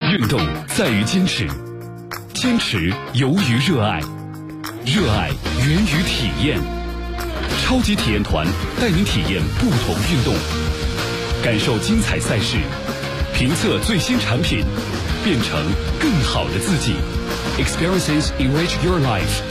运动在于坚持，坚持由于热爱，热爱源于体验。超级体验团带您体验不同运动，感受精彩赛事，评测最新产品，变成更好的自己。Experiences enrich your life。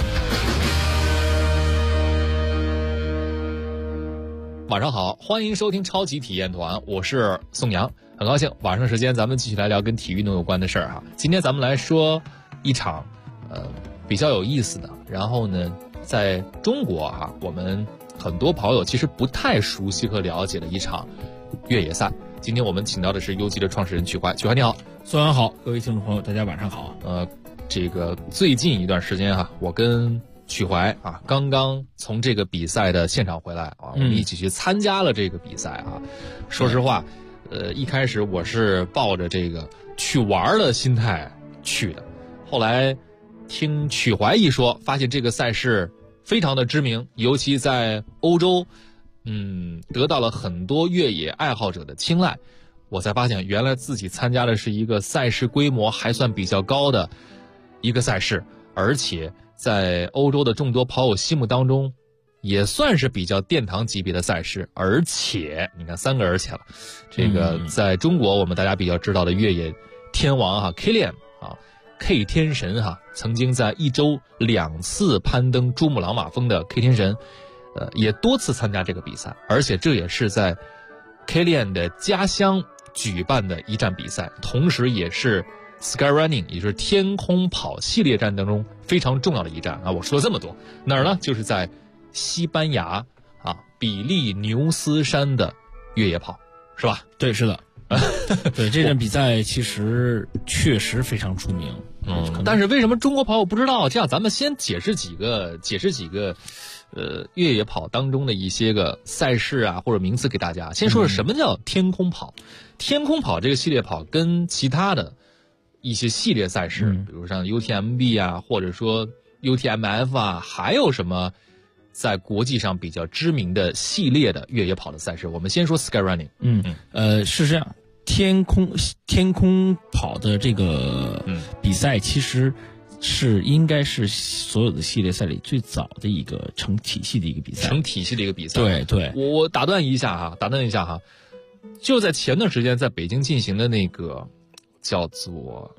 晚上好，欢迎收听超级体验团，我是宋阳，很高兴晚上时间咱们继续来聊跟体育运动有关的事儿哈。今天咱们来说一场比较有意思的，然后呢在中国哈，我们很多朋友其实不太熟悉和了解的一场越野赛。今天我们请到的是优吉的创始人曲怀，曲怀你好。 宋阳好，各位听众朋友大家晚上好。 这个最近一段时间哈，我跟曲怀啊，刚刚从这个比赛的现场回来啊，我们一起去参加了这个比赛啊。说实话，一开始我是抱着这个去玩的心态去的，后来听曲怀一说，发现这个赛事非常的知名，尤其在欧洲，得到了很多越野爱好者的青睐。我才发现，原来自己参加的是一个赛事规模还算比较高的一个赛事，而且在欧洲的众多跑友心目当中，也算是比较殿堂级别的赛事。而且你看3个而且了，这个在中国我们大家比较知道的越野天王哈 Kilian 啊 K 天神哈，曾经在一周2次攀登珠穆朗玛峰的 K 天神，也多次参加这个比赛，而且这也是在 Kilian 的家乡举办的一站比赛，同时也是 Skyrunning 也就是天空跑系列战当中非常重要的一站啊！我说了这么多，哪儿呢？就是在西班牙啊比利牛斯山的越野跑，是吧？ 对，是的。对，这站比赛其实确实非常出名。 但是为什么中国跑友不知道？这样咱们先解释几个越野跑当中的一些个赛事啊或者名词给大家。先说说什么叫天空跑。天空跑这个系列跑跟其他的一些系列赛事，比如像 UTMB 啊，或者说 UTMF 啊，还有什么在国际上比较知名的系列的越野跑的赛事？我们先说 Skyrunning。 是这样，天空跑的这个比赛其实应该是所有的系列赛里最早的一个成体系的一个比赛。对， 我打断一下哈，就在前段时间在北京进行的那个叫做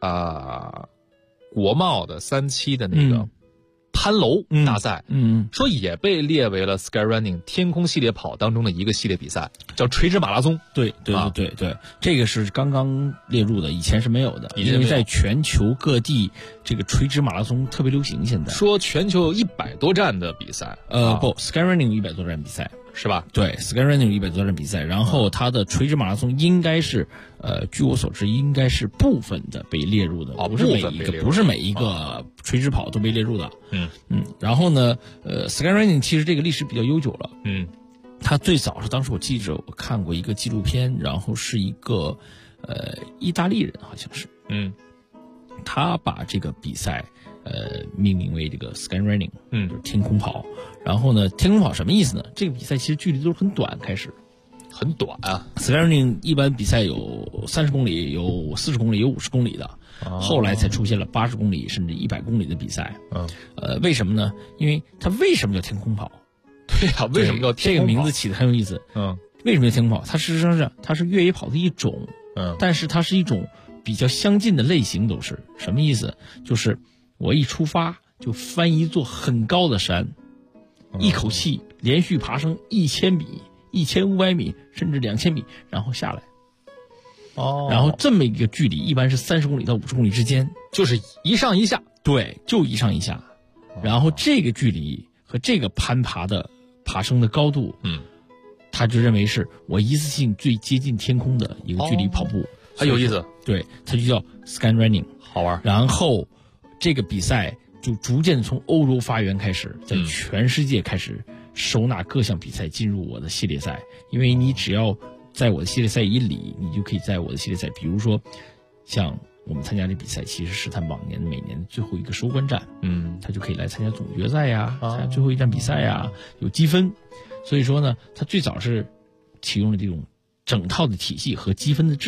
国贸的3期的那个攀楼大赛，说也被列为了 Skyrunning 天空系列跑当中的一个系列比赛，叫垂直马拉松。 对，这个是刚刚列入的，以前是没有的，因为在全球各地这个垂直马拉松特别流行。现在说全球有100多站的比赛， Skyrunning 有100多站比赛。 是吧？ 对 ，Skyrunning 有100多站比赛，然后它的垂直马拉松应该是，据我所知，应该是部分的被列入的，不是每一个垂直跑都被列入的。然后呢，Skyrunning 其实这个历史比较悠久了。它最早是当时我记着我看过一个纪录片，然后是一个意大利人好像是，他把这个比赛命名为这个 Skyrunning，就是天空跑。然后呢，天空跑什么意思呢？这个比赛其实距离都是很短，开始很短啊。 Skyrunning 一般比赛有30公里，有40公里，有50公里的，后来才出现了80公里甚至100公里的比赛。为什么呢？因为它为什么叫天空跑？ 对啊，为什么叫天空跑？ 这个名字起得很有意思。为什么叫天空跑？它事实上它是越野跑的一种，但是它是一种比较相近的类型，都是什么意思？就是我一出发就翻一座很高的山，一口气连续爬升1000米、1500米，甚至2000米，然后下来。然后这么一个距离，一般是30公里到50公里之间， 就是一上一下。 对，就一上一下。然后这个距离和这个爬升的高度，他就认为是我一次性最接近天空的一个距离跑步， 很有意思。 对，它就叫 Skyrunning， 好玩。 然后这个比赛就逐渐从欧洲发源开始，在全世界开始收纳各项比赛进入我的系列赛。因为你只要在我的系列赛以里，你就可以在我的系列赛，比如说像我们参加这比赛，其实是他每年的最后一个收官战，他就可以来参加总决赛呀，参加最后一站比赛呀，有积分。所以说呢，他最早是启用了这种整套的体系和积分的制度，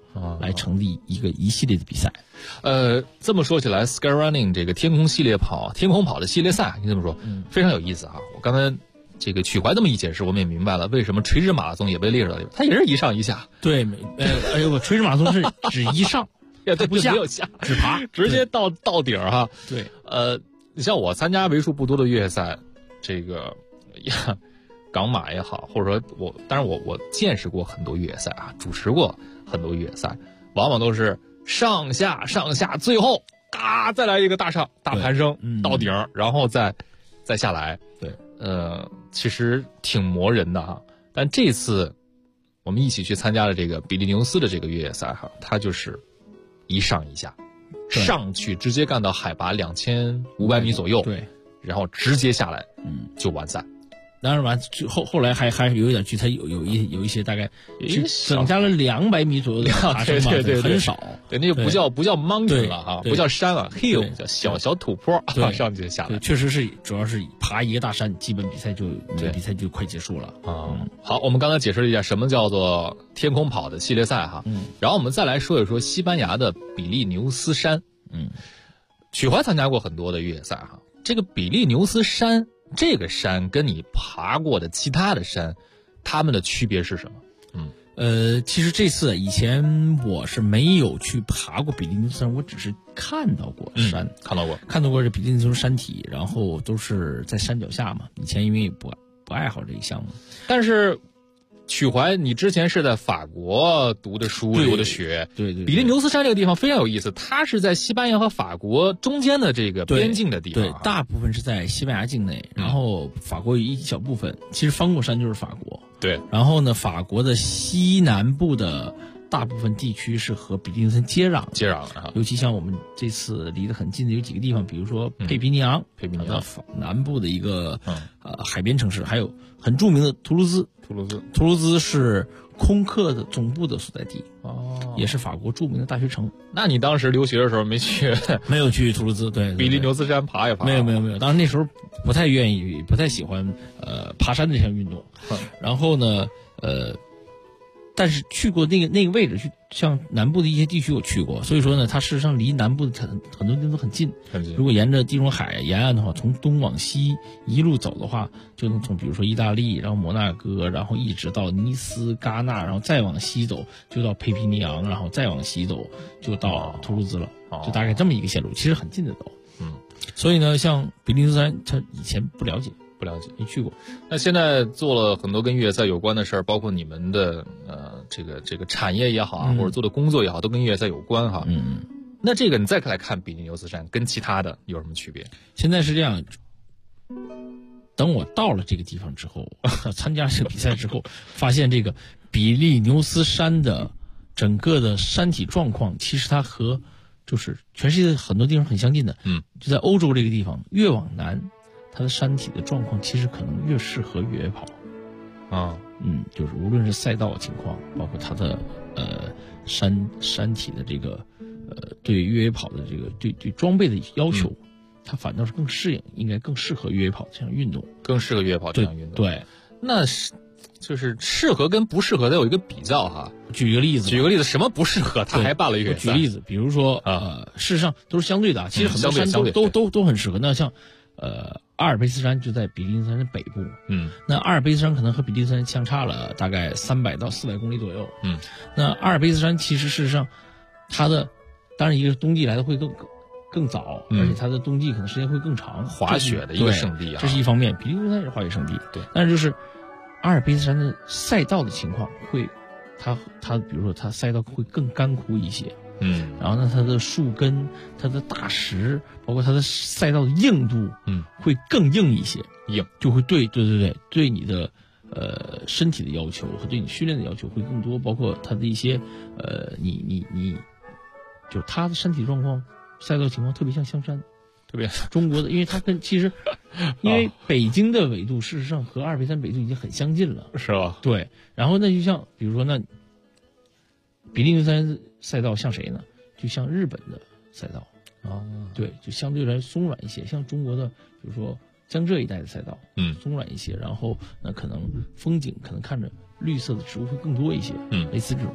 来成立一系列的比赛。 这么说起来 ，Sky Running 这个天空跑的系列赛，你这么说，非常有意思啊！我刚才这个曲怀这么一解释，我们也明白了为什么垂直马拉松也被列入了，它也是一上一下。 对，垂直马拉松是只一上，它不下，只爬， 直接到顶哈。 对， 你像我参加为数不多的越野赛，这个港马也好，或者说当然我见识过很多越野赛啊，主持过很多越野赛，往往都是上下，最后再来一个大盘升到顶，然后再下来。 对， 其实挺磨人的哈。但这次我们一起去参加了这个比利牛斯的这个越野赛哈，它就是一上一下，上去直接干到海拔2500米左右， 对， 然后直接下来，就完赛。 当然完，后来还有一点距，它有一些大概增加了200米左右的爬升嘛， 对， 很少。 对，那个不叫 mountain 了哈，不叫山了 ，hill 叫小土坡，上去下来。 确实是，主要是爬一个大山，基本比赛就快结束了啊。好，我们刚才解释了一下什么叫做天空跑的系列赛哈，然后我们再来说一说西班牙的比利牛斯山。曲怀参加过很多的越野赛哈，这个比利牛斯山。这个山跟你爬过的其他的山，它们的区别是什么？ 其实这次以前我是没有去爬过比利牛斯山，我只是看到过山， 看到过这比利牛斯山体，然后都是在山脚下嘛。以前因为不爱好这一项目， 但是曲怀，你之前是在法国读的书、留的学， 对， 比利牛斯山这个地方非常有意思，它是在西班牙和法国中间的这个边境的地方， 对，大部分是在西班牙境内，然后法国有一小部分，其实翻过山就是法国， 对， 然后呢，法国的西南部的大部分地区是和比利牛斯山接壤的， 尤其像我们这次离得很近的有几个地方，比如说佩皮尼昂，南部的一个海边城市，还有很著名的图卢兹是空客的总部的所在地，也是法国著名的大学城。 那你当时留学的时候没去图卢兹？对， 比利牛斯山爬一爬？ 没有，当时那时候不太喜欢爬山这项运动，然后呢但是去过那个位置，去像南部的一些地区我去过，所以说呢，它事实上离南部的很多地方都很近。如果沿着地中海沿岸的话，从东往西一路走的话，就能从比如说意大利，然后摩纳哥，然后一直到尼斯、戛纳，然后再往西走就到佩皮尼昂，然后再往西走就到图卢兹了，就大概这么一个线路，其实很近的都。所以呢，像比利牛斯山，他以前不了解，没去过。 那现在做了很多跟越野赛有关的事儿，包括你们的这个产业也好啊，或者做的工作也好，都跟越野赛有关哈。那这个你再来看比利牛斯山跟其他的有什么区别？ 现在是这样，等我到了这个地方之后，参加这个比赛之后，发现这个比利牛斯山的整个的山体状况，其实它和就是全世界很多地方很相近的。就在欧洲这个地方，越往南，它的山体的状况其实可能越适合越野跑。就是无论是赛道情况，包括它的山体的这个对越野跑的这个对装备的要求，它反倒是应该更适合越野跑这项运动， 更适合越野跑这项运动。 对， 那是就是适合跟不适合得有一个比较哈。 举个例子， 什么不适合他还办了越野赛？ 举例子，比如说事实上都是相对的，其实很多山都很适合。那像阿尔卑斯山就在比利牛斯山的北部，那阿尔卑斯山可能和比利牛斯山相差了大概300到400公里左右，那阿尔卑斯山其实事实上它的当然一个是冬季来的会更早，而且它的冬季可能时间会更长， 滑雪的一个圣地啊， 这是一方面，比利牛斯山是滑雪圣地， 对， 但是就是阿尔卑斯山的赛道的情况会，它比如说它赛道会更干枯一些。然后呢，它的树根、它的大石，包括它的赛道的硬度，会更硬一些，就会对你的身体的要求和对你训练的要求会更多，包括它的一些你就它的身体状况、赛道情况特别像香山，特别中国的，因为它其实因为北京的纬度事实上和阿尔卑斯山纬度已经很相近了， 是吧？ 对，然后那就像比如说那比利牛斯山赛道像谁呢？就像日本的赛道对，就相对来松软一些，像中国的比如说江浙一带的赛道，松软一些，然后那可能风景可能看着绿色的植物会更多一些，类似这种。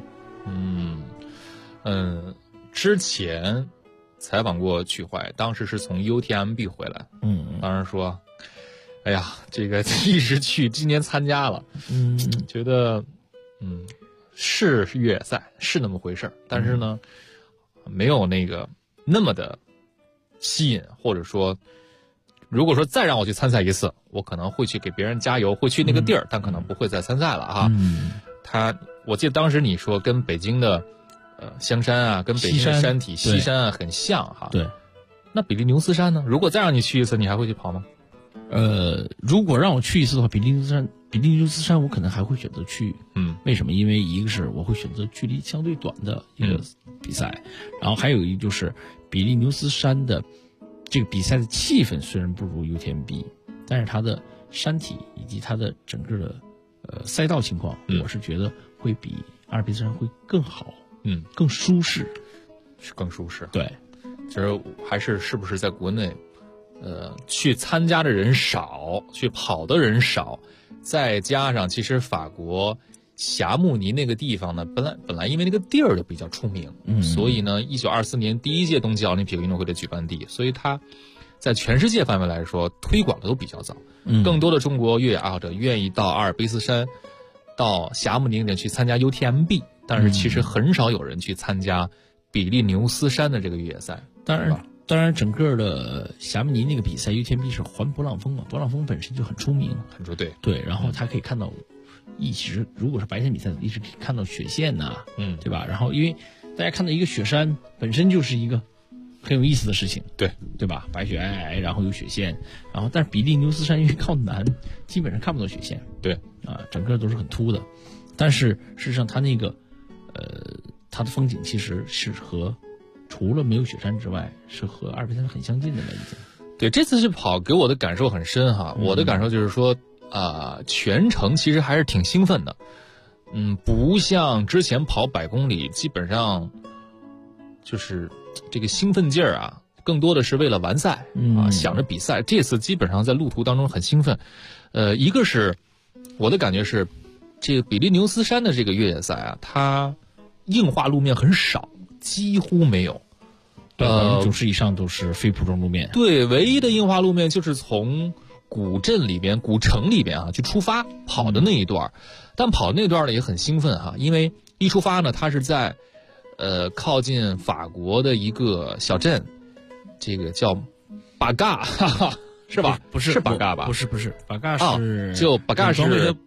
之前采访过曲怀，当时是从 UTMB 回来，当时说，哎呀，这个一直去，今年参加了，觉得，是越野赛是那么回事儿，但是呢，没有那么的吸引，或者说，如果说再让我去参赛一次，我可能会去给别人加油，会去那个地儿，但可能不会再参赛了啊。我记得当时你说跟北京的香山啊，跟北京的山体西山啊很像哈。 对。 那比利牛斯山呢？如果再让你去一次，你还会去跑吗？ 如果让我去一次的话，比利牛斯山我可能还会选择去。为什么？因为一个是我会选择距离相对短的一个比赛，然后还有一就是比利牛斯山的这个比赛的气氛虽然不如 UTMB， 但是它的山体以及它的整个的赛道情况，我是觉得会比阿尔卑斯山会更好，更舒适， 是更舒适。 对， 其实还是不是在国内，去参加的人少，去跑的人少，再加上其实法国霞慕尼那个地方呢，本来因为那个地儿就比较出名，所以呢，1924年第一届冬季奥林匹克运动会的举办地，所以它在全世界范围来说推广的都比较早。更多的中国越野爱好者愿意到阿尔卑斯山、到霞慕尼那边去参加 UTMB， 但是其实很少有人去参加比利牛斯山的这个越野赛。 当然，整个的霞慕尼那个比赛 UTMB 是环勃朗峰嘛，勃朗峰本身就很出名， 很出对， 然后它可以看到，如果是白天比赛，一直可以看到雪线呐，对吧？然后因为大家看到一个雪山本身就是一个很有意思的事情，对吧？白雪皑皑，然后有雪线，然后但是比利牛斯山因为靠南，基本上看不到雪线，整个都是很秃的，但是事实上它那个它的风景其实是除了没有雪山之外，是和阿尔卑斯山很相近的了已经。 对，这次去跑给我的感受很深哈。我的感受就是说，全程其实还是挺兴奋的。不像之前跑100公里，基本上就是这个兴奋劲儿啊，更多的是为了完赛想着比赛。这次基本上在路途当中很兴奋。一个是我的感觉是，这个比利牛斯山的这个越野赛啊，它硬化路面很少。几乎没有 ，90%以上都是非铺装路面。 对，唯一的硬化路面就是从古城里边去出发跑的那一段，但跑那段呢也很兴奋哈，因为一出发呢，它是在靠近法国的一个小镇，这个叫巴嘎，是吧？ 不是巴嘎吧？ 不是，巴嘎是就巴嘎是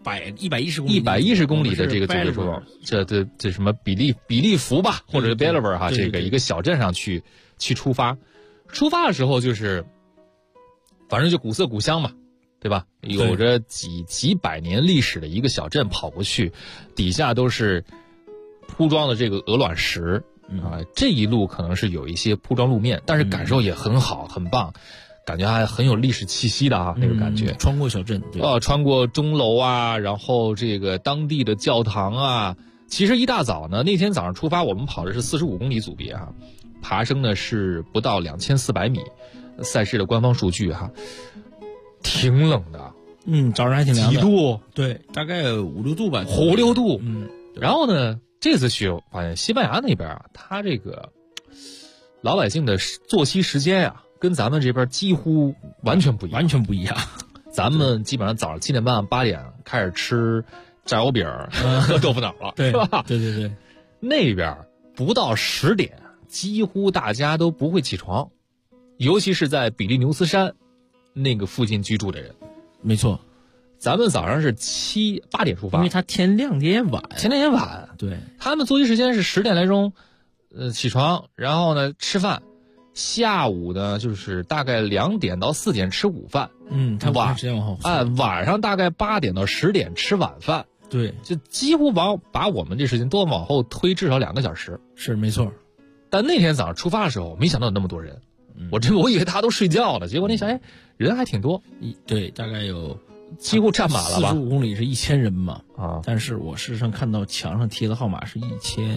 110公里的这个组织说，这什么比利福吧，或者 Bellver 哈，这个一个小镇上去出发。出发的时候就是，反正就古色古香嘛，对吧？有着几百年历史的一个小镇跑过去，底下都是铺装的这个鹅卵石这一路可能是有一些铺装路面，但是感受也很好，很棒。感觉还很有历史气息的那个感觉。 穿过小镇， 穿过钟楼啊，然后这个当地的教堂啊。其实一大早呢，那天早上出发，我们跑的是45公里组别爬升呢是不到2400米，赛事的官方数据挺冷的。 早上还挺凉的。 几度？ 对，大概5、6度吧。 5、6度。然后呢，这次去发现西班牙那边它这个老百姓的作息时间跟咱们这边几乎完全不一样，咱们基本上早上7点半、8点开始吃炸油饼和豆腐脑了， 对是吧？ 对。 那边不到10点，几乎大家都不会起床，尤其是在比利牛斯山那个附近居住的人。 没错， 咱们早上是7、8点出发， 因为它天亮的也晚。对， 他们作息时间是10点来钟，起床，然后呢吃饭。下午呢，就是大概2点到4点吃午饭， 他时间往后晚上大概8点到10点吃晚饭， 对， 就几乎把我们这时间都往后推至少2个小时， 是没错。 但那天早上出发的时候，没想到有那么多人，我以为大家都睡觉了，结果那想，人还挺多， 对，大概有几乎占满了吧 ，45公里是1000人嘛，但是我事实上看到墙上贴的号码是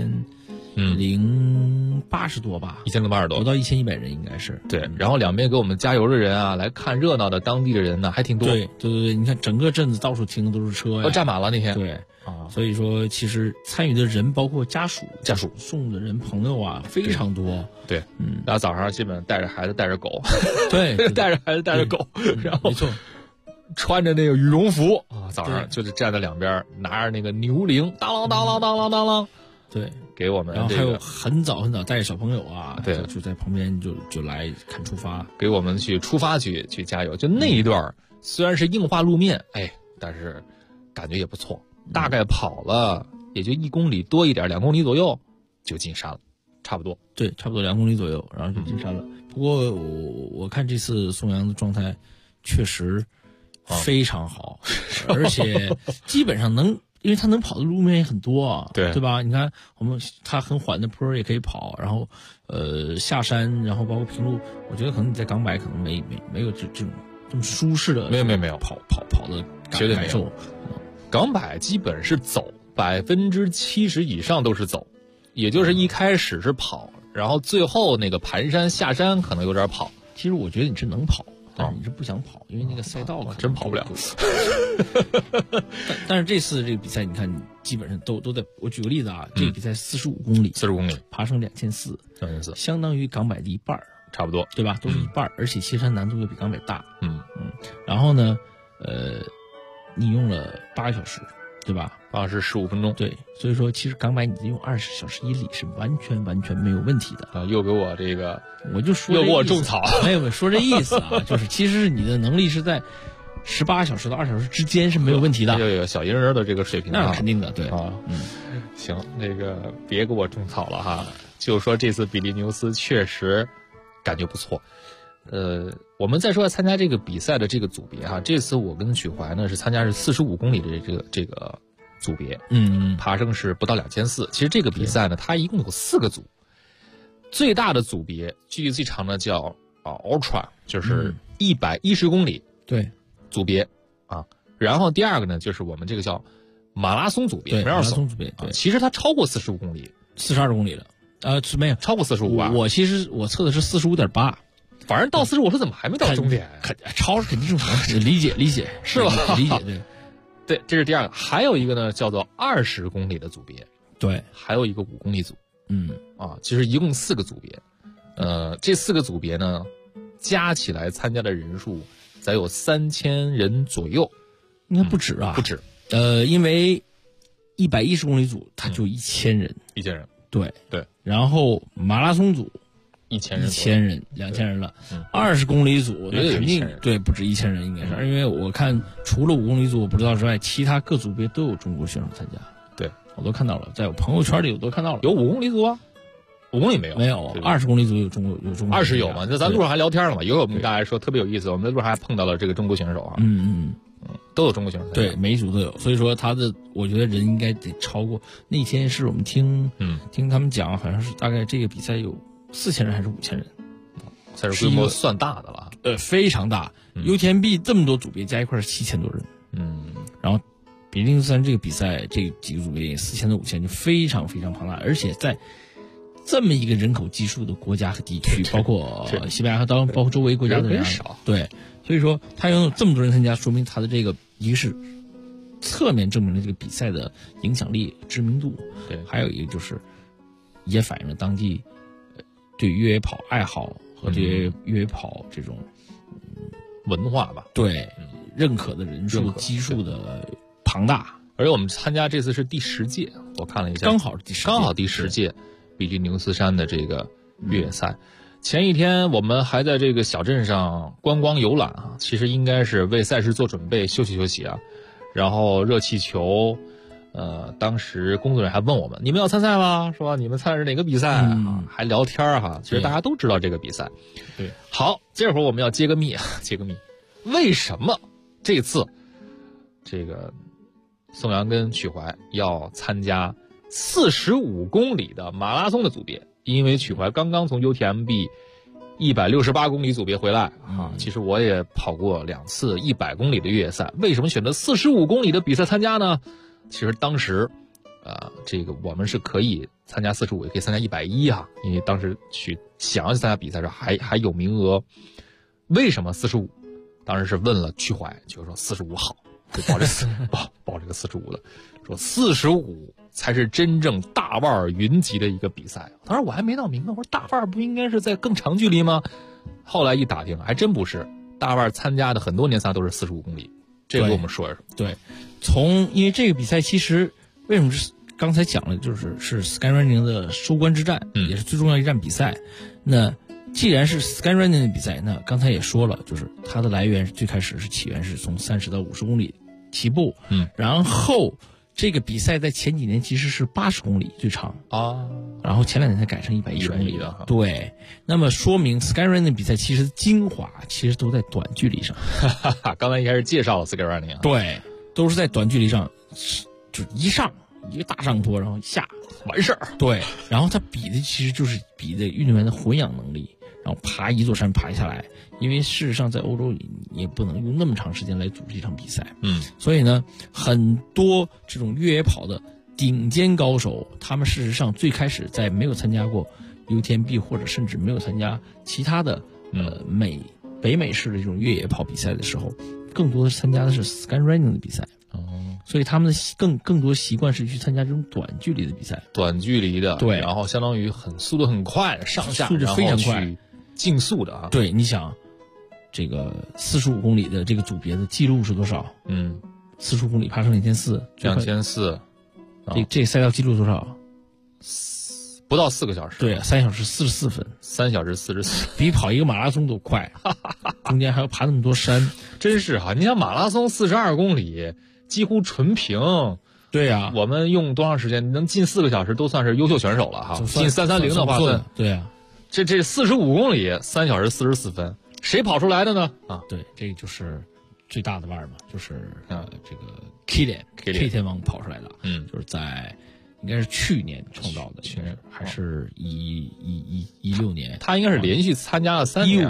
1080多吧 ，1080多， 不到1100人应该是。 对，然后两边给我们加油的人来看热闹的当地的人呢还挺多。 对，你看整个镇子到处停的都是车呀， 都占满了那天。 对， 啊。所以说，其实参与的人包括家属送的人、朋友啊，非常多。 对，然后早上基本带着孩子带着狗， 对， 带着孩子带着狗，然后没错。 穿着那个羽绒服啊，早上就是站在两边，拿着那个牛铃，当啷当啷当啷当啷， 对， 给我们、 然后还有很早带着小朋友啊， 对， 就在旁边就来看出发， 给我们去出发去加油。就那一段虽然是硬化路面，但是感觉也不错。大概跑了也就1公里多一点，2公里左右就进山了，差不多。 对，差不多2公里左右，然后就进山了。不过我看这次宋阳的状态确实非常好，而且基本上因为他能跑的路面也很多啊，对吧？你看他很缓的坡也可以跑，然后下山，然后包括平路，我觉得可能你在港百可能没有这种这么舒适的， 没有跑的绝对感受。 港百基本是走，70%以上都是走，也就是一开始是跑，然后最后那个盘山下山可能有点跑。 其实我觉得你是能跑。但是你是不想跑，因为那个赛道真跑不了。 但是这次这个比赛，你看，你基本上都在。我举个例子啊，这个比赛45公里 ，45公里， 爬升2400，相当于港百的一半， 差不多， 对吧？都是一半，而且其实难度又比港百大。然后呢，你用了8个小时，对吧 ？8小时15分钟。 对，所以说其实港百你用20小时1里是完全没有问题的啊！又给我这个， 我就说又给我种草， 没有说这意思啊，就是其实你的能力是在18小时到20小时之间是没有问题的， 有小婴儿的这个水平， 那是肯定的，对啊。行，那个别给我种草了哈，就说这次比利牛斯确实感觉不错。我们再说参加这个比赛的这个组别哈，这次我跟许怀呢是参加是45公里的这个组别，爬升是不到2400。其实这个比赛呢，它一共有4个组，最大的组别距离最长的叫Ultra， 就是110公里， 对， 组别啊。然后第二个呢，就是我们这个叫马拉松组别， 马拉松组别，对， 其实它超过45公里 ，42公里了，是没有超过45吧？ 我其实我测的是45.8。 反正到45，我说怎么还没到终点？ 超是肯定正常，理解是吧？ 理解对，这是第二个。还有一个呢，叫做20公里的组别， 对， 还有一个5公里组，其实一共4个组别，这4个组别呢，加起来参加的人数才有3000人左右， 应该不止啊， 不止， 因为110公里组它就1000人 ，1000人， 对， 然后马拉松组。1000人，2000人了。20公里组那肯定对不止1000人，应该是，因为我看除了5公里组我不知道之外，其他各组别都有中国选手参加。 对， 我都看到了，在我朋友圈里我都看到了。 有5公里组啊？5公里没有 ，20公里组有中国 20有嘛？那咱路上还聊天了嘛？一会儿我们大家说特别有意思，我们在路上还碰到了这个中国选手啊。都有中国选手参加， 对，每一组都有。所以说我觉得人应该得超过。那天是我们听他们讲，好像是大概这个比赛有4000人还是5000人， 才是规模算大的了。 非常大。UTMB 这么多组别加一块是7000多人。然后比利牛斯山这个比赛这几个组别4000到5000就非常非常庞大，而且在这么一个人口基数的国家和地区，包括西班牙和包括周围国家的人少， 对，所以说他拥有这么多人参加，说明他的这个一个是侧面证明了这个比赛的影响力、知名度， 对， 还有一个就是也反映了当地对越野跑爱好和对越野跑这种文化吧， 对，认可的人数基数的庞大。 而且我们参加这次是第10届，我看了一下， 刚好第10 届比利牛斯山的这个越野赛。前一天我们还在这个小镇上观光游览啊，其实应该是为赛事做准备，休息啊。然后热气球，当时工作人员还问我们：“你们要参赛吗？是吧？你们参是哪个比赛啊？”还聊天哈。其实大家都知道这个比赛。 对， 好，这会儿我们要揭个秘，为什么这次这个宋阳跟曲怀要参加45公里的马拉松的组别？因为曲怀刚刚从 UTMB 168公里组别回来啊，其实我也跑过2次100公里的越野赛，为什么选择45公里的比赛参加呢？其实当时这个我们是可以参加45，也可以参加110啊，因为当时想要去参加比赛的时候还有名额。为什么45？当时是问了曲怀，就是说45好就报这个45的，说45才是真正大腕云集的一个比赛。当时我还没闹明白，我说大腕不应该是在更长距离吗？后来一打听，还真不是，大腕参加的很多年赛都是45公里。这个我们说一说。 对，因为这个比赛其实为什么是刚才讲了，是 Skyrunning 的收官之战，也是最重要一站比赛。那既然是 Skyrunning 的比赛，那刚才也说了，就是它的来源最开始是起源是从30到50公里起步，然后这个比赛在前几年其实是80公里最长啊，然后前2年才改成110公里的。 对，那么说明 Skyrunning 比赛其实精华其实都在短距离上。 刚才一开始介绍了 Skyrunning， 对，都是在短距离上，就一上一个大上坡，然后下完事儿。 对，然后它比的其实就是比的运动员的混氧能力，然后爬一座山爬下来。因为事实上在欧洲你也不能用那么长时间来组织一场比赛，所以呢，很多这种越野跑的顶尖高手，他们事实上最开始在没有参加过 UTMB 或者甚至没有参加其他的北美式的这种越野跑比赛的时候，更多的参加的是 Skyrunning 的比赛。所以他们的更多习惯是去参加这种短距离的比赛， 短距离的， 对， 然后相当于速度很快，上下速度非常快， 竞速的啊。 对，你想，这个45公里的这个组别的记录是多少？45公里爬升2400，这赛道记录多少？ 不到4个小时。 对，3小时44分 ，3小时44， 比跑一个马拉松都快，中间还要爬那么多山， 真是哈！你想马拉松42公里，几乎纯平。 对呀， 我们用多长时间能进4个小时都算是优秀选手了哈。进330的话算， 对呀。 这45公里3小时44分，谁跑出来的呢？啊， 对，这个就是最大的腕嘛，就是这个 K 天王跑出来的，就是在应该是去年创造的，还是16年， 他应该是连续参加了3年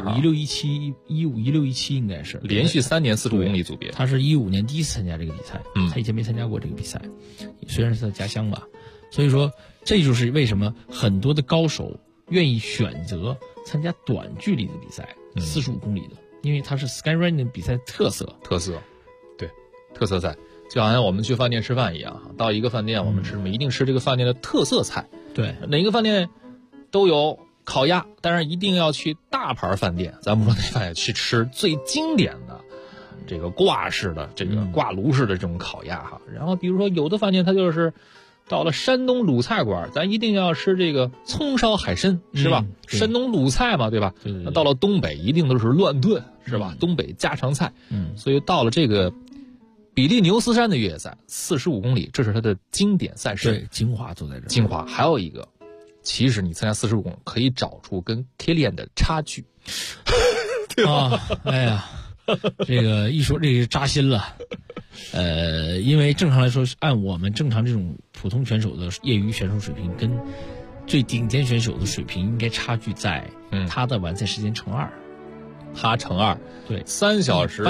，15、16、17应该是连续3年45公里组别。 他是15年第一次参加这个比赛，他以前没参加过这个比赛，虽然是在家乡吧，所以说这就是为什么很多的高手愿意选择参加短距离的比赛，45公里的，因为它是 Skyrunning 比赛特色， 对，特色赛。就好像我们去饭店吃饭一样，到一个饭店我们一定吃这个饭店的特色菜。 对， 哪个饭店都有烤鸭，但是一定要去大牌饭店，咱不说那饭店去吃最经典的这个挂式的这个挂炉式的这种烤鸭哈。然后比如说有的饭店它就是到了山东鲁菜馆，咱一定要吃这个葱烧海参，是吧？山东鲁菜嘛，对吧？那到了东北一定都是乱炖，是吧？东北家常菜。所以到了这个比利牛斯山的越野赛45公里，这是它的经典赛事， 对，精华都在这。 精华还有一个，其实你参加45公里可以找出跟 Kilian 的差距，对吧？ 哎呀，这个一说这个扎心了。因为正常来说，按我们正常这种普通选手的业余选手水平，跟最顶尖选手的水平应该差距在他的完赛时间乘2。 他乘2，对，3小时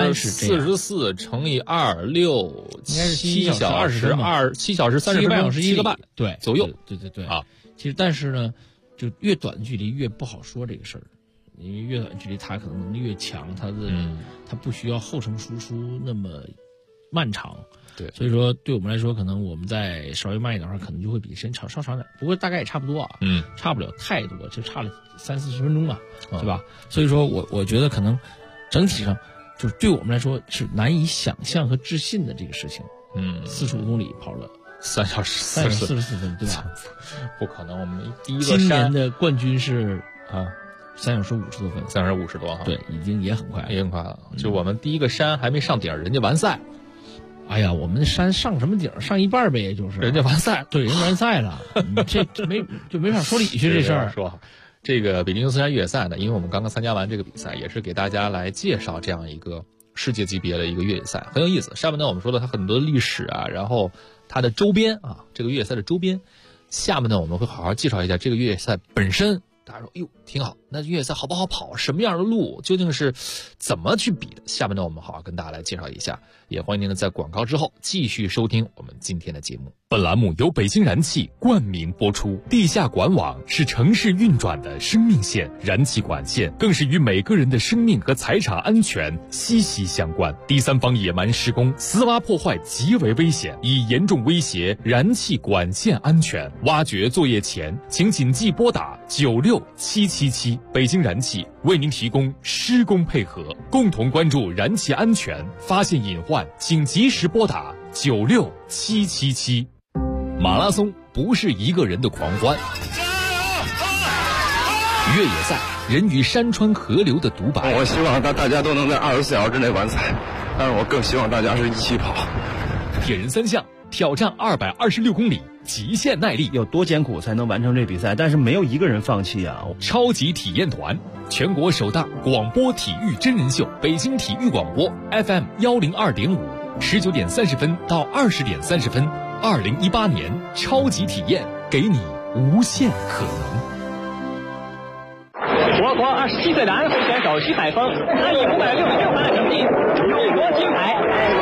44乘以2，6， 应该是 7小时7小时30分钟，7个半， 对左右， 对啊。其实但是呢，就越短距离越不好说这个事儿，因为越短距离他可能能力越强，他不需要后程输出那么漫长。 对， 所以说对我们来说，可能我们在稍微慢一点的话，可能就会比时间稍长点，不过大概也差不多啊，差不了太多，就差了30-40分钟嘛，对吧？所以说我觉得可能整体上就是对我们来说是难以想象和置信的这个事情。45公里跑了 3小时 44分，对吧？ 不可能，我们第一个今年的冠军是3小时50多分，3 小时50多哈， 对，已经也很快了。就我们第一个山还没上顶，人家完赛。 哎呀，我们的山上什么顶？上一半呗，也就是人家完赛， 对，人完赛了，这没法说理去这事儿。 说这个比利牛斯山越野赛呢，因为我们刚刚参加完这个比赛，也是给大家来介绍这样一个世界级别的一个越野赛，很有意思。上面呢我们说了它很多历史啊，然后它的周边啊，这个越野赛的周边。下面呢我们会好好介绍一下这个越野赛本身。大家说，哟，挺好。那越野赛好不好跑？什么样的路？究竟是怎么去比的？下面呢，我们好好跟大家来介绍一下。也欢迎您呢在广告之后继续收听我们今天的节目。 本栏目由北京燃气冠名播出。地下管网是城市运转的生命线，燃气管线更是与每个人的生命和财产安全息息相关。第三方野蛮施工、私挖破坏极为危险，已严重威胁燃气管线安全。挖掘作业前，请谨记拨打96777。北京燃气为您提供施工配合，共同关注燃气安全，发现隐患请及时拨打96777。马拉松不是一个人的狂欢，越野赛人与山川河流的独白。 我希望大家都能在24小时之内完赛，但是我更希望大家是一起跑。 铁人三项挑战226公里，极限耐力， 有多艰苦才能完成这比赛？但是没有一个人放弃啊！ 超级体验团，全国首档广播体育真人秀，北京体育广播 FM 102.5，19点30分到20点30分。2018年超级体验，给你无限可能。 我国27岁的安徽选手徐海峰，他以566分的成绩勇夺金牌。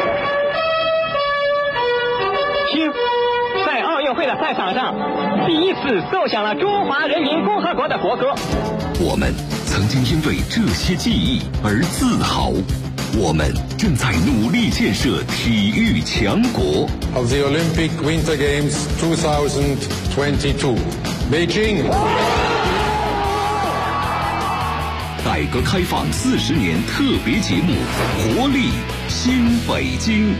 听，在奥运会的赛场上，第一次奏响了中华人民共和国的国歌。 我们曾经因为这些记忆而自豪。我们正在努力建设体育强国。 Of the Olympic Winter Games 2022, Beijing。 改革开放40年特别节目，活力新北京。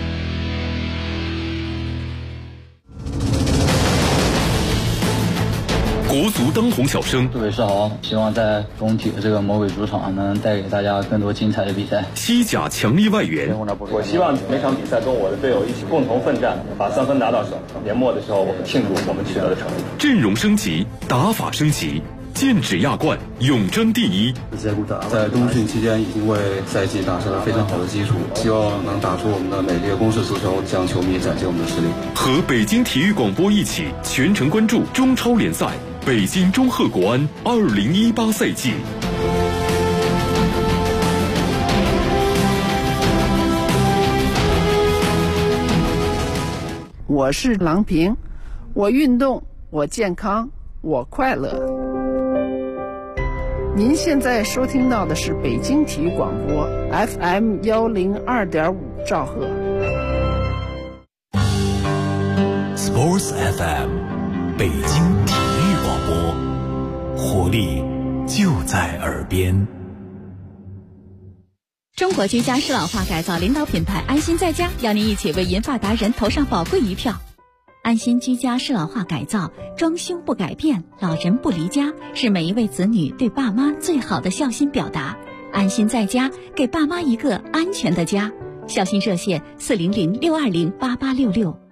国足当红小生， 各位是好，希望在中体的这个魔鬼主场能带给大家更多精彩的比赛。 西甲强力外援， 我希望每场比赛跟我的队友一起共同奋战，把3分拿到手。年末的时候，我们庆祝我们取得的成绩。 阵容升级，打法升级，剑指亚冠，永争第一。 在冬训期间已经为赛季打下了非常好的基础，希望能打出我们的美丽的攻势足球，向球迷展现我们的实力。 和北京体育广播一起全程关注中超联赛。北京中赫国安2018赛季。 我是郎平，我运动，我健康，我快乐。您现在收听到的是北京体育广播 FM 102.5兆赫。 Sports FM， 北京体育广播，活力就在耳边。 中国居家适老化改造领导品牌安心在家，邀您一起为银发达人投上宝贵一票。安心居家适老化改造，装修不改变，老人不离家，是每一位子女对爸妈最好的孝心表达。安心在家，给爸妈一个安全的家。孝心热线400-620-8866。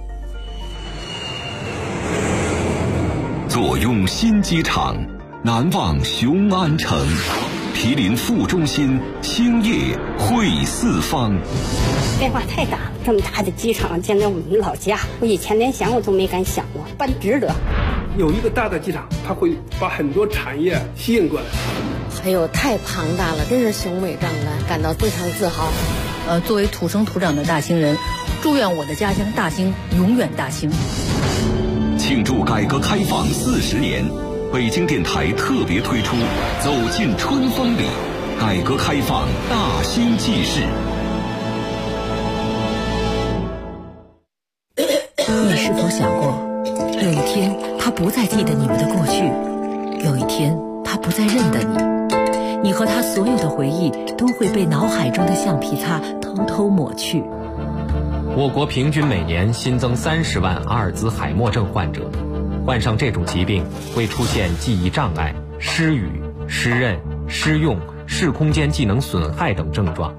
坐拥新机场，难忘雄安城。毗邻副中心，兴业汇四方。 变化太大，这么大的机场建在我们老家，我以前连想我都没敢想过，办值得。 有一个大的机场，它会把很多产业吸引过来。 哎呦，太庞大了，真是雄伟壮观，感到非常自豪。 作为土生土长的大兴人，祝愿我的家乡大兴永远大兴。 庆祝改革开放40年。北京电台特别推出《走进春风里》，改革开放大兴纪事。 你是否想过，有一天他不再记得你们的过去，有一天他不再认得你，你和他所有的回忆都会被脑海中的橡皮擦偷偷抹去。 我国平均每年新增30万阿尔兹海默症患者。患上这种疾病会出现记忆障碍、失语、失认、失用、视空间技能损害等症状。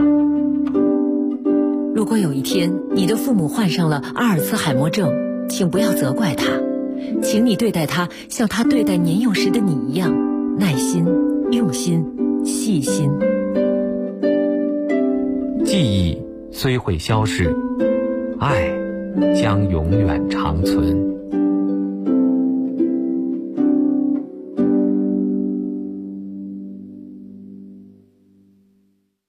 如果有一天你的父母患上了阿尔兹海默症，请不要责怪他，请你对待他像他对待年幼时的你一样，耐心、用心、细心。 记忆虽会消逝，爱将永远长存。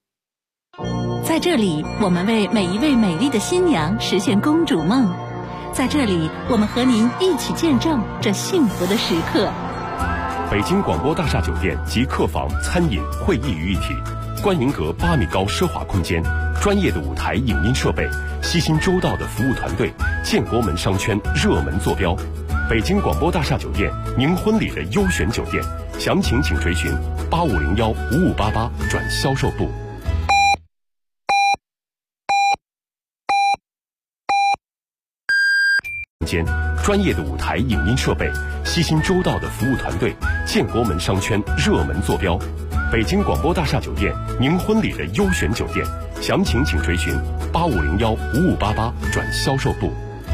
在这里，我们为每一位美丽的新娘实现公主梦。 在这里，我们和您一起见证这幸福的时刻。 北京广播大厦酒店集客房、餐饮、会议于一体，观云阁8米高奢华空间，专业的舞台影音设备，悉心周到的服务团队，建国门商圈热门坐标。北京广播大厦酒店，您婚礼的优选酒店，详情请垂询8501-5588转销售部。专业的舞台影音设备，悉心周到的服务团队，建国门商圈热门坐标。北京广播大厦酒店，您婚礼的优选酒店，详情请垂询8501-5588转销售部。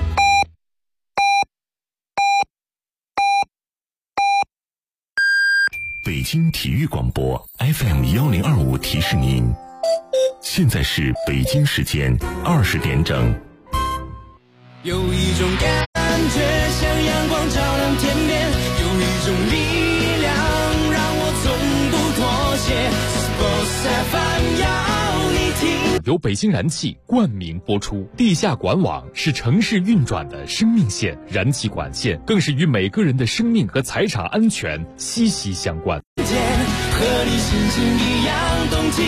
北京体育广播 FM1025提示您，现在是北京时间20点整。 有一种感觉像阳光照亮天边，有一种力量让我从不妥协。Sports FM 要你听。 由北京燃气冠名播出。地下管网是城市运转的生命线，燃气管线更是与每个人的生命和财产安全息息相关。 和你心情一样动起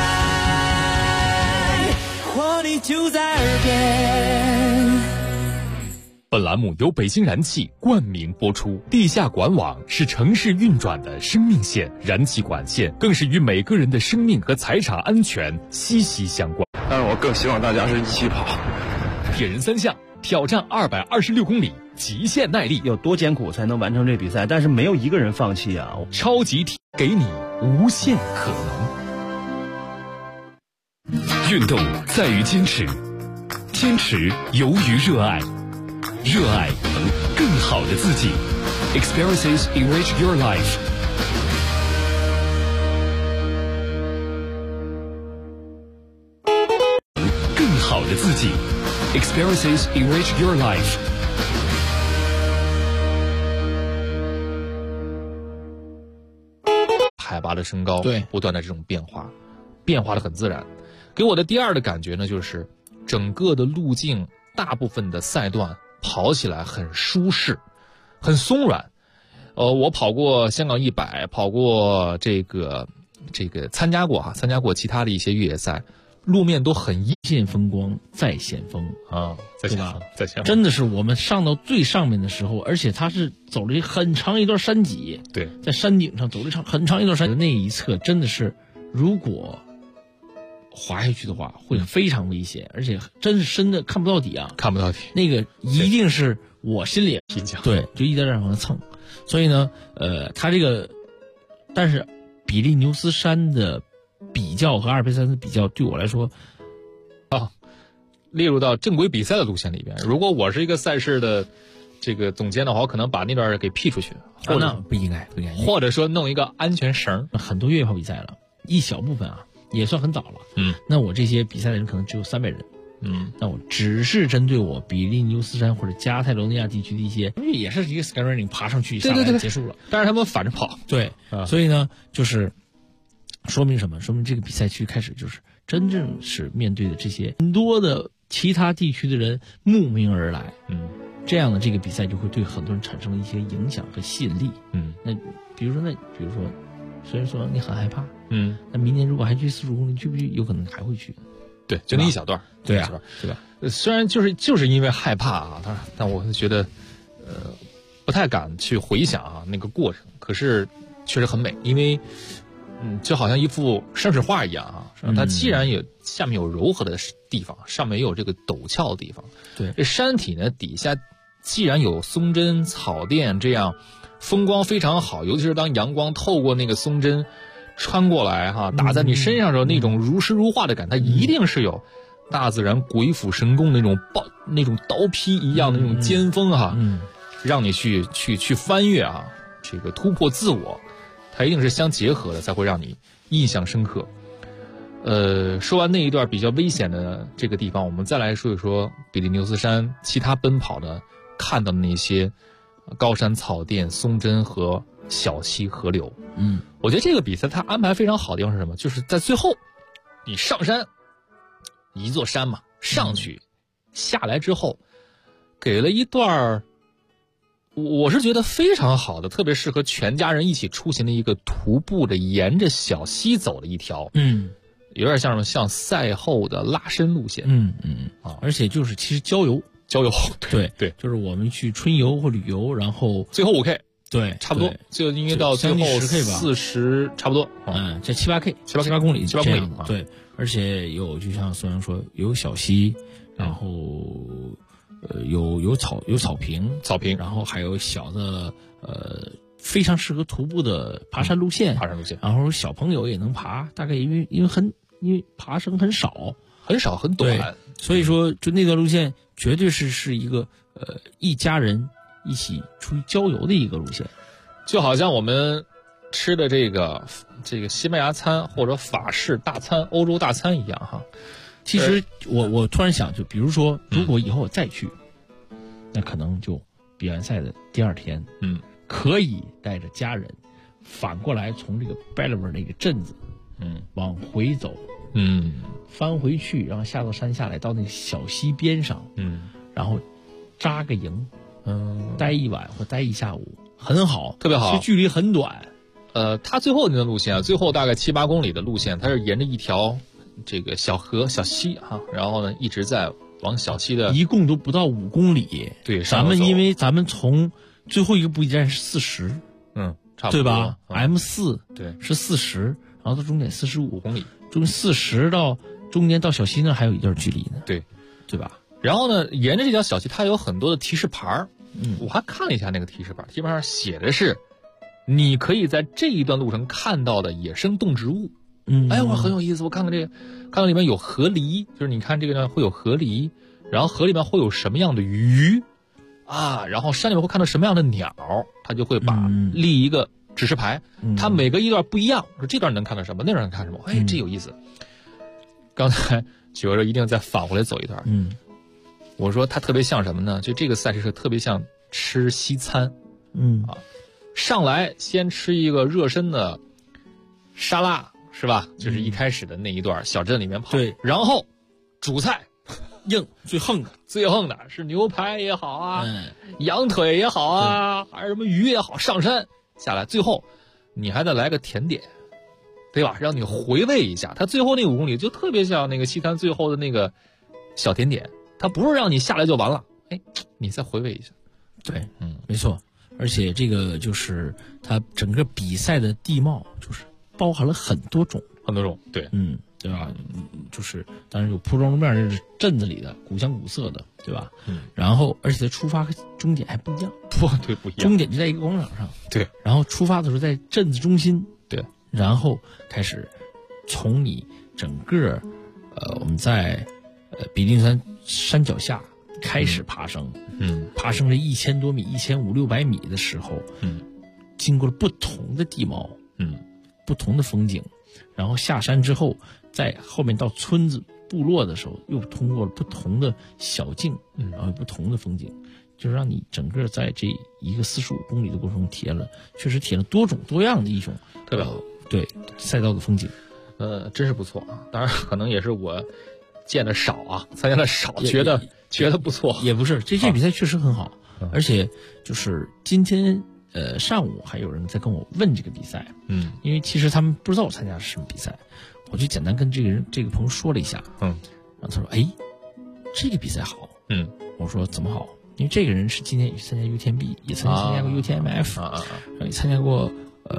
来，活力就在耳边。 本栏目由北京燃气冠名播出。地下管网是城市运转的生命线，燃气管线更是与每个人的生命和财产安全息息相关。 但是我更希望大家是一起跑。 铁人3项挑战226公里，极限耐力， 有多艰苦才能完成这比赛？但是没有一个人放弃啊！ 超级体给你无限可能。运动在于坚持，坚持由于热爱。热爱更好的自己 Experiences enrich your life。 更好的自己 Experiences enrich your life。 海拔的升高， 对， 不断的这种变化的很自然。给我的第二的感觉呢，就是整个的路径大部分的赛段跑起来很舒适，很松软。我跑过香港100，跑过这个参加过其他的一些越野赛，路面都很一线风光再现风啊，在前方，在前方， 真的是我们上到最上面的时候，而且它是走了很长一段山脊， 对， 在山顶上走了很长一段山，那一侧真的是，如果滑下去的话会非常危险，而且真是深的看不到底啊， 看不到底， 那个一定是我心里对，就一点点往上蹭。所以呢，它这个，但是比利牛斯山的比较和阿尔卑斯山的比较，对我来说， 列入到正规比赛的路线里边。如果我是一个赛事的这个总监的话，我可能把那段给辟出去， 那不应该， 或者说弄一个安全绳。 很多越野跑比赛了，一小部分啊，也算很早了。那我这些比赛的人可能只有300人。那我只是针对我比利牛斯山或者加泰罗尼亚地区的一些，也是一个 skyrunning 爬上去上来结束了， 但是他们反着跑， 对，所以呢，就是说明什么？说明这个比赛区开始就是真正是面对的这些很多的其他地区的人慕名而来，这样的这个比赛就会对很多人产生了一些影响和吸引力，那比如说，虽然说你很害怕，那明年如果还去45公里，去不去？有可能还会去。 对，就那一小段， 对啊， 对吧？虽然就是因为害怕啊，但我觉得，不太敢去回想啊那个过程。可是确实很美，因为，就好像一幅山水画一样啊。它既然下面有柔和的地方，上面也有这个陡峭的地方。 对， 这山体呢底下既然有松针、草甸这样风光非常好，尤其是当阳光透过那个松针穿过来打在你身上的时候，那种如诗如画的感，它一定是有大自然鬼斧神工的那种刀劈一样的那种尖锋让你去翻越这个突破自我，它一定是相结合的，才会让你印象深刻。说完那一段比较危险的这个地方，我们再来说一说比利牛斯山其他奔跑的看到的那些高山草甸、松针和小溪河流。我觉得这个比赛它安排非常好的地方是什么？就是在最后你上山，一座山嘛，上去下来之后， 给了一段我是觉得非常好的，特别适合全家人一起出行的一个徒步的沿着小溪走的一条，有点像赛后的拉伸路线， 而且就是其实郊游，对，就是我们去春游或旅游，然后最后5K， 对， 差不多，就应该到最后 10K 吧 ，40差不多， 这7-8公里，对，而且就像孙杨说，有小溪，然后有草坪，然后还有小的非常适合徒步的爬山路线，然后小朋友也能爬，大概因为爬升很少很短，所以说就那段路线绝对是一个一家人一起出去郊游的一个路线， 就好像我们吃的这个西班牙餐或者法式大餐、欧洲大餐一样哈。 其实我突然想，就比如说，如果以后我再去，那可能就比完赛的第2天，可以带着家人反过来从这个 Bellver 那个镇子，往回走，翻回去，然后下到山下来，到那个小溪边上，然后扎个营，待一晚或待一下午，很好， 特别好， 其实距离很短。 它最后那段路线最后大概7-8公里的路线，它是沿着一条这个小河小溪哈，然后呢一直在往小溪的， 一共都不到5公里。 对， 因为咱们从最后一个补给站是40， 差不多， 对吧？M4 对是40，然后到终点45 公里， 中40到中间到小溪那还有一段距离呢，对吧？ 然后呢，沿着这条小溪，它有很多的提示牌，我还看了一下那个提示牌，提示牌上写的是，你可以在这一段路上看到的野生动植物。我很有意思，我看看这个，看到里面有河狸，就是你看这个呢会有河狸，然后河里面会有什么样的鱼啊，然后山里面会看到什么样的鸟，它就会立一个指示牌，它每个一段不一样，说这段能看到什么，那段能看什么，这有意思。刚才许哥说一定再返回来走一段，我说它特别像什么呢？就这个赛事是特别像吃西餐，上来先吃一个热身的沙拉。是吧？就是一开始的那一段小镇里面跑， 对， 然后主菜最横的是牛排也好啊，羊腿也好啊，还是什么鱼也好，上山下来，最后你还得来个甜点，对吧？让你回味一下。它最后那5公里就特别像那个西餐最后的那个小甜点，它不是让你下来就完了，你再回味一下。 对，没错。而且这个就是它整个比赛的地貌就是包含了很多种， 对， 对吧？就是当然有铺装路面，这是镇子里的古香古色的，对吧？然后而且它出发和终点还不一样， 不一样， 终点就在一个广场上， 对， 然后出发的时候在镇子中心， 对， 然后开始从你整个我们在比利山山脚下开始爬升，爬升了1000多米、1500-600米的时候，经过了不同的地貌，不同的风景，然后下山之后，在后面到村子部落的时候，又通过了不同的小径，然后不同的风景，就让你整个在这一个45公里的过程中确实体验了多种多样的一种特别好， 对赛道的风景， 真是不错啊！当然，可能也是我见的少啊，参加的少，觉得不错， 也不是这比赛确实很好，而且就是今天。上午还有人在跟我问这个比赛，因为其实他们不知道我参加的是什么比赛，我就简单跟这个朋友说了一下，然后他说，这个比赛好，我说怎么好？因为这个人是今年也参加 UTMB， 也曾经参加过 UTMF， 也参加过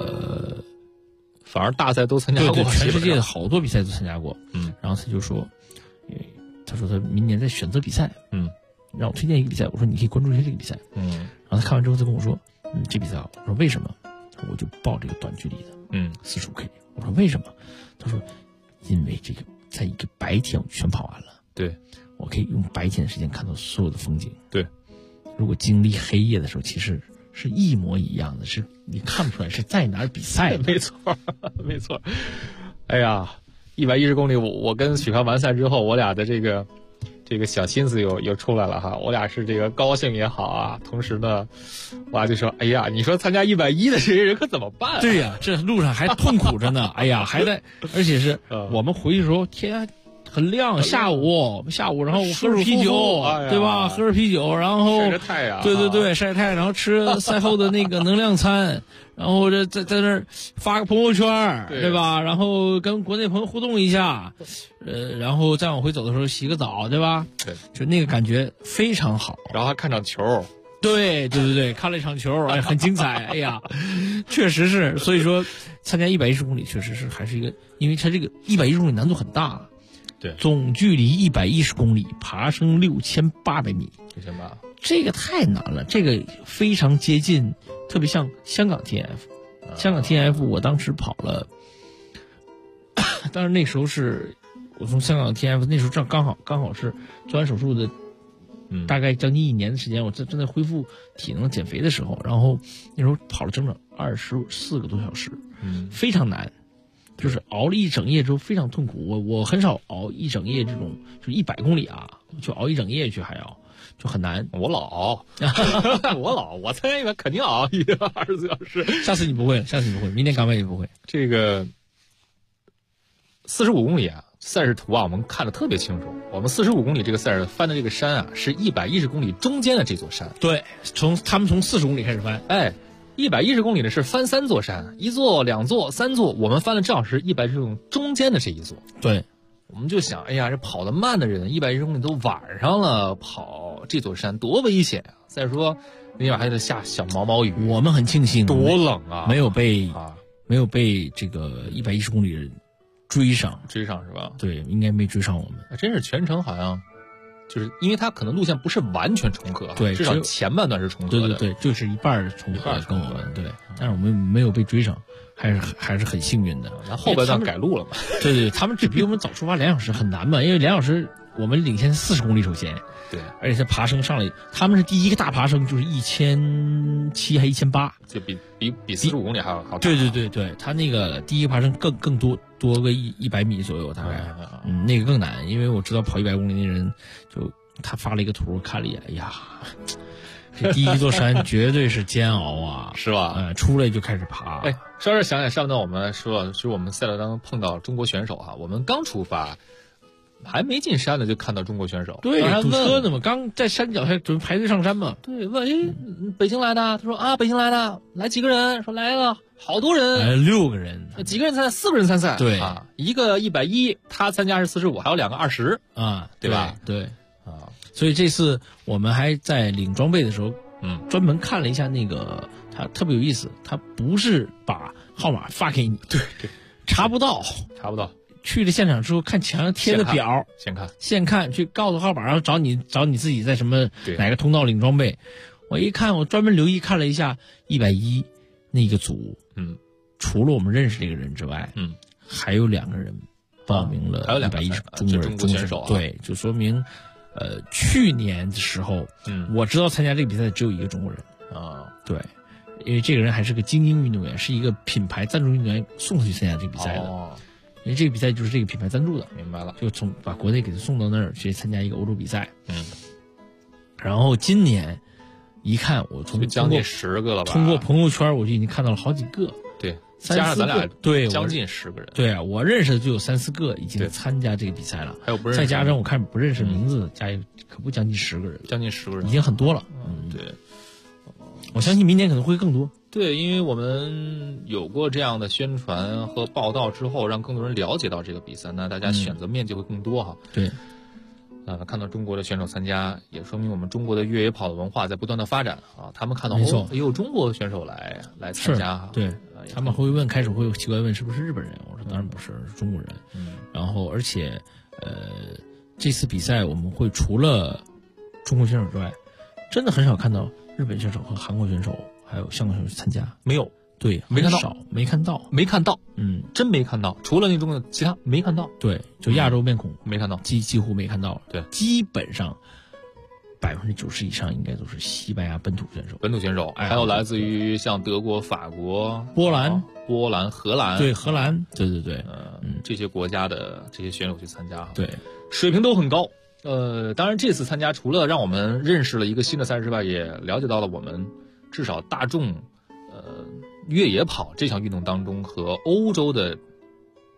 反而大赛都参加过， 对，全世界的好多比赛都参加过，然后他就说，他说他明年在选择比赛，让我推荐一个比赛，我说你可以关注一下这个比赛，然后他看完之后他跟我说。这比赛好，我说为什么？我就报这个短距离的，45K。我说为什么？他说，因为这个在一个白天我全跑完了， 对， 我可以用白天的时间看到所有的风景。 对， 如果经历黑夜的时候，其实是一模一样的，是你看不出来是在哪儿比赛。 没错，没错。哎呀，110公里，我跟许康完赛之后，我俩的这个小心思又出来了哈，我俩是这个高兴也好啊，同时呢，我俩就说，哎呀，你说参加110的这些人可怎么办？ 对呀，这路上还痛苦着呢，哎呀，还在，而且是我们回去的时候天很亮，下午，然后喝着啤酒，对吧？喝着啤酒，然后晒着太阳， 对，晒太阳，然后吃赛后的那个能量餐，然后在那儿发个朋友圈，对吧？然后跟国内朋友互动一下，然后再往回走的时候洗个澡，对吧？ 对， 就那个感觉非常好。 然后还看场球。 对，看了一场球，很精彩。哎呀，确实是，所以说参加110公里确实是还是一个，因为它这个110公里难度很大。 对， 总距离110公里，爬升6800米 ，6800， 这个太难了，这个非常接近，特别像香港 TNF，香港 TNF 我当时跑了，当然那时候是我从香港 TNF 那时候刚好是做完手术的，大概将近1年的时间，我正在恢复体能减肥的时候，然后那时候跑了整整24个多小时，非常难。就是熬了一整夜之后非常痛苦，我很少熬一整夜这种，就是100公里啊，就熬一整夜去还要就很难。 我老熬，我参加100肯定熬24小时。 下次你不会，明年港北也不会。 这个45公里啊，赛事图啊，我们看得特别清楚。我们45公里这个赛事翻的这个山啊，是110公里中间的这座山。 对，他们从40公里开始翻， 110公里的是翻3座山，1座、2座、3座，我们翻的正好是110公里中间的这一座。 对， 我们就想，哎呀，这跑得慢的人110公里都晚上了，跑这座山多危险啊！再说那晚还得下小毛毛雨， 我们很庆幸多冷啊， 没有被这个110公里人追上是吧？ 对，应该没追上我们。 真是全程好像。就是因为它可能路线不是完全重合， 对， 至少前半段是重合的， 对，就是一半重合跟我们，对，但是我们没有被追上，还是很幸运的。 然后后半段改路了嘛？ 对，他们只比我们早出发2小时，很难嘛，因为2小时我们领先40公里首先， 对， 而且它爬升上来，他们是第一个大爬升就是1700还1800， 就比45公里还要好。 对，他那个第一个爬升更多个100米左右，大概，那个更难，因为我知道跑100公里那人就他发了一个图，看了一眼，哎呀，这第一座山绝对是煎熬啊， 是吧？ 出来就开始爬。 稍事想起上段我们说，就是我们赛道当中碰到中国选手哈，我们刚出发。还没进山呢，就看到中国选手。 对，堵车呢嘛，刚在山脚下准备排队上山嘛。 对，问北京来的，他说啊，北京来的，来几个人？说来了好多人， 来6个人， 几个人参赛？4个人参赛。 对啊，一个110，他参加是45，还有2个20 啊， 对吧？ 对啊，所以这次我们还在领装备的时候，专门看了一下那个，他特别有意思，他不是把号码发给你， 对， 查不到。去了现场之后，看墙上贴的表，现看，去告诉号码，然后找你自己在什么哪个通道领装备。我一看，我专门留意看了一下110那个组，除了我们认识这个人之外，还有2个人报名了110中国选手，对，就说明，去年的时候，我知道参加这个比赛只有1个中国人啊，对，因为这个人还是个精英运动员，是一个品牌赞助运动员送他去参加这个比赛的。因为这个比赛就是这个品牌赞助的， 明白了， 就把国内给他送到那儿去参加一个欧洲比赛。然后今年一看，我将近10个了吧？ 通过朋友圈，我就已经看到了好几个。 对， 加上咱俩， 对， 将近10个人。 对啊，我认识的就有3、4个已经参加这个比赛了， 还有不认识， 再加上我看不认识名字，加可不将近10个人， 将近10个人， 已经很多了。 对， 我相信明年可能会更多。 对，因为我们有过这样的宣传和报道之后，让更多人了解到这个比赛，那大家选择面就会更多哈。 对， 看到中国的选手参加，也说明我们中国的越野跑的文化在不断的发展啊。他们看到也有中国选手来参加哈。 对，他们会问，开始会有奇怪问是不是日本人？我说当然不是，是中国人。然后而且这次比赛我们会除了中国选手之外，真的很少看到日本选手和韩国选手。还有香港选手参加没有？ 对， 没看到， 没看到， 真没看到。除了那种其他没看到。 对，就亚洲面孔没看到， 几乎没看到。 对， 基本上90%以上应该都是西班牙本土选手， 还有来自于像德国、法国、 波兰、 荷兰。 对，荷兰，对， 这些国家的这些选手去参加， 对， 水平都很高。当然这次参加除了让我们认识了一个新的赛事之外，也了解到了我们。至少大众，越野跑这项运动当中和欧洲的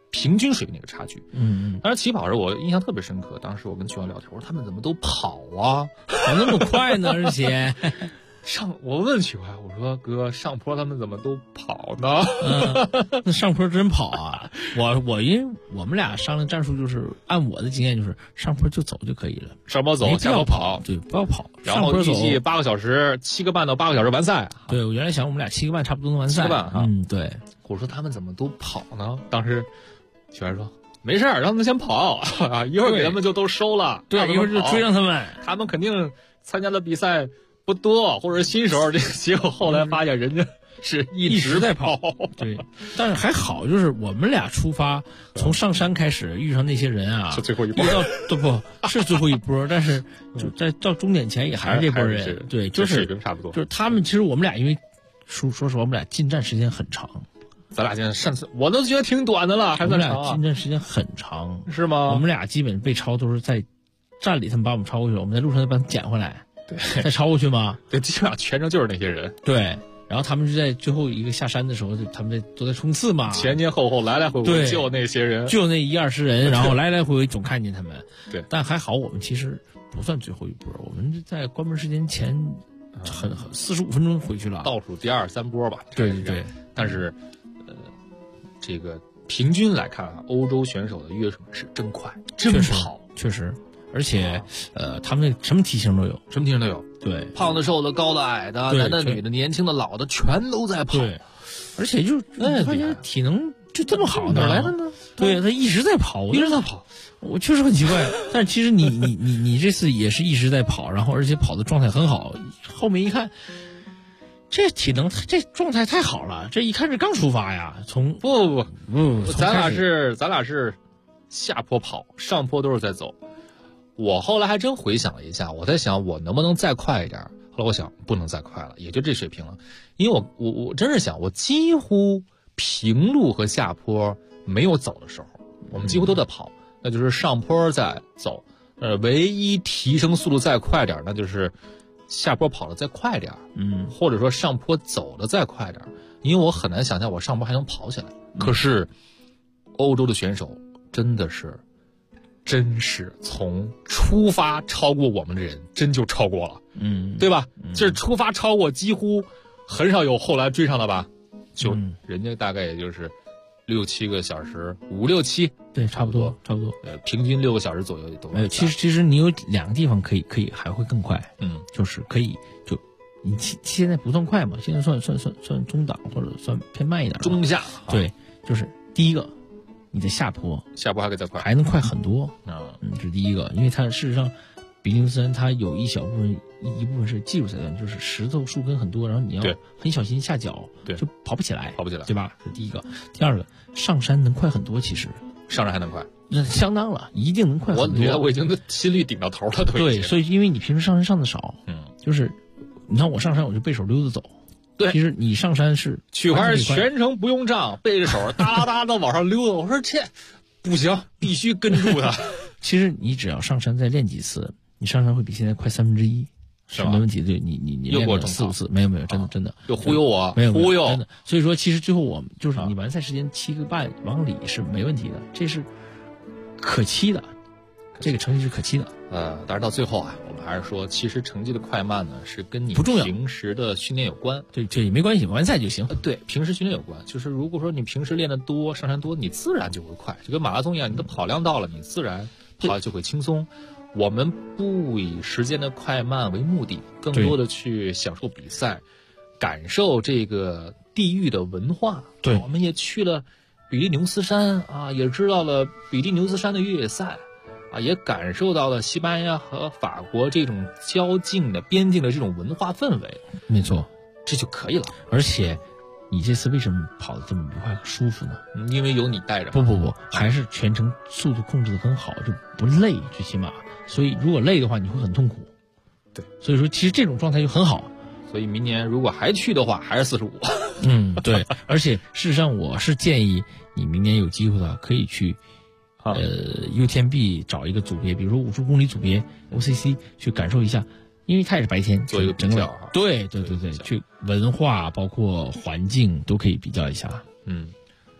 平均水平的一个差距。当嗯， 然起跑时我印象特别深刻，当时我跟曲华聊天，我说他们怎么都跑啊， 跑那么快呢？而且我问曲华，我说哥，上坡他们怎么都跑呢？ 那上坡真跑啊！我因为我们俩商量战术，就是按我的经验，就是上坡就走就可以了， 上坡走，下坡跑， 对，不要跑。 然后预计8个小时，7个半到8个小时完赛。 对，我原来想我们俩7个半差不多能完赛。7 个半哈， 对。 我说他们怎么都跑呢？当时曲华说没事儿，让他们先跑啊，一会儿给他们就都收了。 对，一会儿就追上他们。 他们肯定参加的比赛不多，或者新手，这结果后来发现人家是一直在跑。 对，但是还好，就是我们俩出发，从上山开始遇上那些人啊， 是最后一波， 不是最后一波，但是就在到终点前也还是这波人。对，就是水平差不多。 就是他们，其实我们俩因为说实话，我们俩进站时间很长。 咱俩现在上次我都觉得挺短的了，还算长。 我们俩进站时间很长， 是吗？ 我们俩基本被超都是在站里，他们把我们超过去了，我们在路上再把他们捡回来， 对， 再超过去吗？ 对，基本上全程就是那些人。 对，然后他们就在最后一个下山的时候，他们都在冲刺嘛， 前前后后来来回回就那些人， 就那1-20人，然后来来回回总看见他们。 对， 但还好我们其实不算最后一波，我们在关门时间前很45分钟回去了， 倒数第2、3波吧。 对对对， 但是。这个平均来看啊，欧洲选手的越野水平是真快，真跑， 确实，而且他们什么体型都有， 什么体型都有， 对， 胖的、瘦的、高的、矮的，男的、女的、年轻的、老的，全都在跑。 对，而且就发现体能就这么好，哪来的呢？ 对，他一直在跑，我确实很奇怪。但是其实你这次也是一直在跑，然后而且跑的状态很好，后面一看。这体能，这状态太好了！这一看是刚出发呀， 不，咱俩是下坡跑，上坡都是在走。我后来还真回想了一下，我在想我能不能再快一点。后来我想不能再快了，也就这水平了。因为我真是想，我几乎平路和下坡没有走的时候，我们几乎都在跑，那就是上坡在走。唯一提升速度再快点，那就是下坡跑得再快点，或者说上坡走得再快点，因为我很难想象我上坡还能跑起来。可是，欧洲的选手真是从出发超过我们的人，真就超过了，对吧？这出发超过，几乎很少有后来追上的吧？就人家大概也就是6-7个小时，5、6、7， 对，差不多， 平均6个小时左右都。 其实你有2个地方可以还会更快，就是可以就你现在不算快嘛，现在算中档或者算偏慢一点， 中下。 对，就是第一个，你的下坡还可以再快， 还能快很多这是第一个，因为它事实上比利牛斯山它有一部分是技术赛段，就是石头树根很多，然后你要很小心下脚，就跑不起来，对吧？这是第一个。第二个，上山能快很多，其实上山还能快， 那相当了，一定能快很多。 我觉得我已经心率顶到头了， 对，所以因为你平时上山上的少，就是你看我上山我就背手溜着走。 对， 其实你上山是曲华全程不用杖，背着手哒啦哒的往上溜达。我说这不行，必须跟住他。 其实你只要上山再练几次，你上山会比现在快1/3，是没问题。对，你练个4、5次，没有，真的又忽悠我， 没有忽悠。 真的，所以说其实最后我们就是你完赛时间7个半往里是没问题的，这是可期的，这个成绩是可期的。 但是到最后啊，我们还是说，其实成绩的快慢呢，是跟你平时的训练有关。 对，这也没关系，完赛就行。 对，平时训练有关，就是如果说你平时练得多，上山多，你自然就会快，就跟马拉松一样，你的跑量到了，你自然跑就会轻松。我们不以时间的快慢为目的，更多的去享受比赛，感受这个地域的文化。 对， 我们也去了比利牛斯山啊，也知道了比利牛斯山的越野赛。也感受到了西班牙和法国这种边境的这种文化氛围。 没错， 这就可以了。 而且，你这次为什么跑得这么愉快和舒服呢？ 因为有你带着。 不，还是全程速度控制得很好，就不累，最起码。所以如果累的话，你会很痛苦。 对， 所以说其实这种状态就很好。 所以明年如果还去的话，还是45。 对。而且事实上，我是建议你明年有机会的可以去。UTMB 找一个组别，比如说50公里组别 OCC 去感受一下，因为它也是白天做一个比较。 对，去文化包括环境都可以比较一下。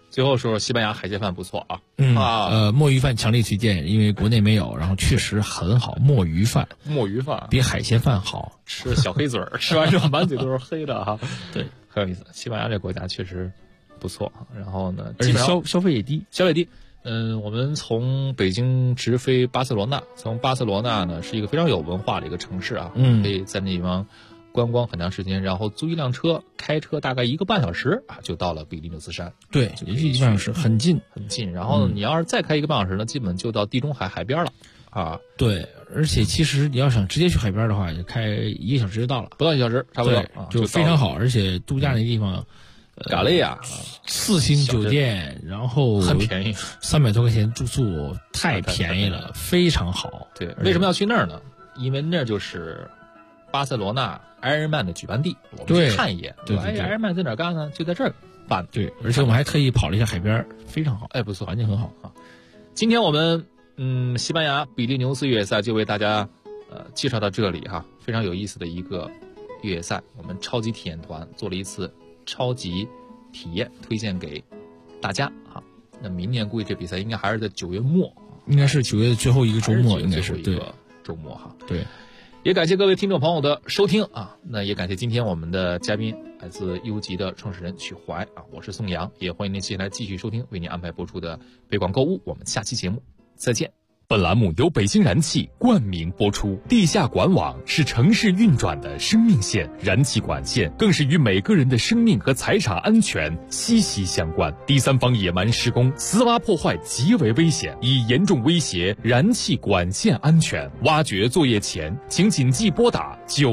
最后说西班牙海鲜饭不错啊。 墨鱼饭强烈推荐，因为国内没有，然后确实很好。墨鱼饭比海鲜饭好， 吃小黑嘴儿，吃完之后满嘴都是黑的哈。 对， 很有意思。西班牙这个国家确实不错，然后呢， 而且消费也低， 我们从北京直飞巴塞罗那，从巴塞罗那呢是一个非常有文化的一个城市啊，可以在那地方观光很长时间，然后租一辆车，开车大概1个半小时啊，就到了比利牛斯山。 对，也就1个半小时，很近。 然后你要是再开1个半小时呢，基本就到地中海海边了啊。 对，而且其实你要想直接去海边的话，就开1个小时就到了， 不到1小时，差不多就非常好。而且度假那地方， 嘎累呀 ，4星酒店，然后很便宜 ，300多块钱住宿，太便宜了，非常好。 对，为什么要去那儿呢？因为那儿就是巴塞罗那埃尔曼的举办地，我们去看一眼。 对， 埃尔曼在哪儿干呢？就在这儿办。 对，而且我们还特意跑了一下海边，非常好。 不错， 环境很好啊。 今天我们西班牙比利牛斯越野赛就为大家介绍到这里哈，非常有意思的一个越野赛，我们超级体验团做了一次超级体验，推荐给大家哈。那明年估计这比赛应该还是在9月末， 应该是9月最后一个周末，应该是对周末哈。 对。 也感谢各位听众朋友的收听啊，那也感谢今天我们的嘉宾来自优吉的创始人曲怀啊，我是宋阳，也欢迎您接下来继续收听为您安排播出的北广购物，我们下期节目再见。 本栏目由北京燃气冠名播出。地下管网是城市运转的生命线，燃气管线更是与每个人的生命和财产安全息息相关。第三方野蛮施工、私挖破坏极为危险，已严重威胁燃气管线安全。挖掘作业前，请谨记拨打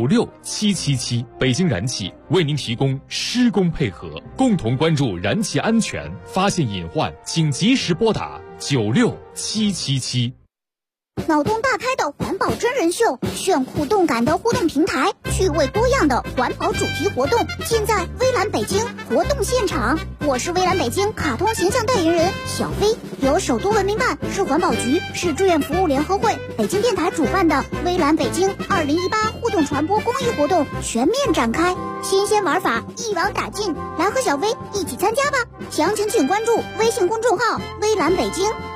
96777。北京燃气为您提供施工配合，共同关注燃气安全，发现隐患请及时拨打96777。 脑洞大开的环保真人秀，炫酷动感的互动平台，趣味多样的环保主题活动，现在微蓝北京活动现场。我是微蓝北京卡通形象代言人小飞，由首都文明办、市环保局、市志愿服务联合会、北京电台主办的微蓝北京2018互动传播公益活动全面展开，新鲜玩法一网打尽，来和小飞一起参加吧！详情请关注微信公众号微蓝北京。